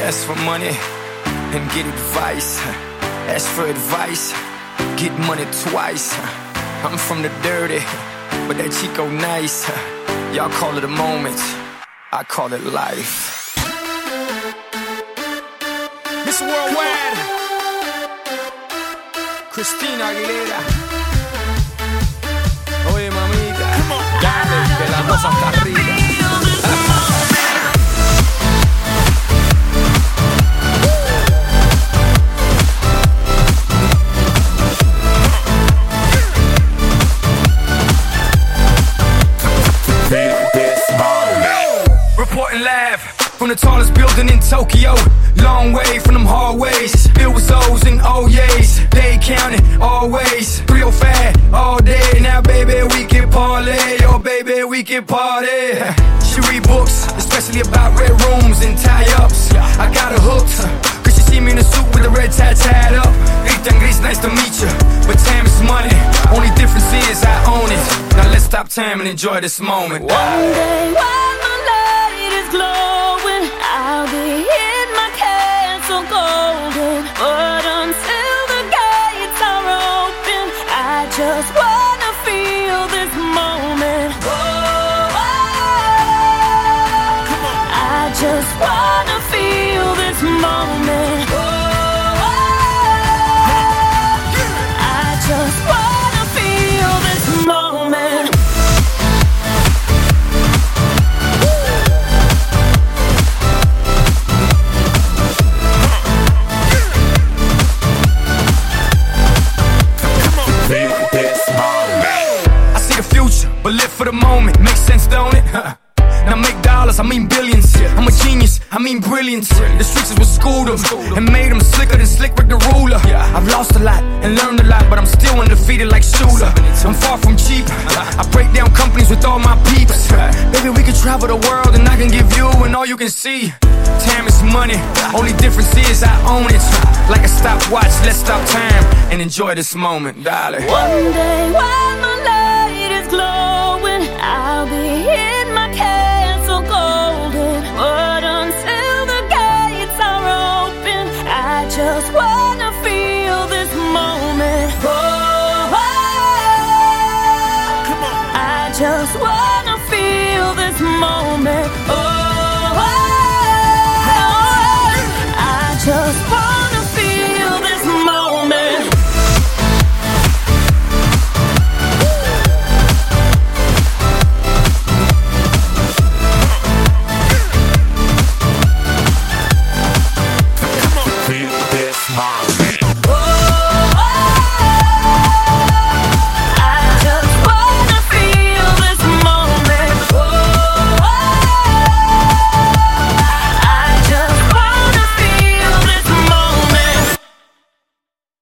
Ask for money and get advice. Ask for advice, get money twice. I'm from the dirty, but that Chico nice. Y'all call it a moment, I call it life. Miss Worldwide, Christina Aguilera. Oye mamita, dale, que la cosa está arriba. Reporting live from the tallest building in Tokyo. Long way from them hallways, filled with O's and O's. They counting always, 305 all day. Now baby we can parlay, oh baby we can party. She read books, especially about red rooms and tie-ups. I got her hooked, cause she see me in a suit with the red tie tied up. Ethan Gris, nice to meet you, but time is money. Only difference is I own it. Now let's stop time and enjoy this moment. One day while my light is glowing, I'll be in my castle golden. But until the gates are open, I just wanna feel this moment. Whoa, I just wanna feel this moment. Whoa, I just wanna feel this moment. But live for the moment, makes sense, don't it? Now make dollars, I mean billions. I'm a genius, I mean brilliance. The streets is what schooled them and made them slicker than Slick Rick the ruler. I've lost a lot and learned a lot, but I'm still undefeated like Shula. I'm far from cheap, I break down companies with all my peeps. Baby, we can travel the world and I can give you and all you can see. Time is money, only difference is I own it. Like a stopwatch, let's stop time and enjoy this moment, darling. One day while my life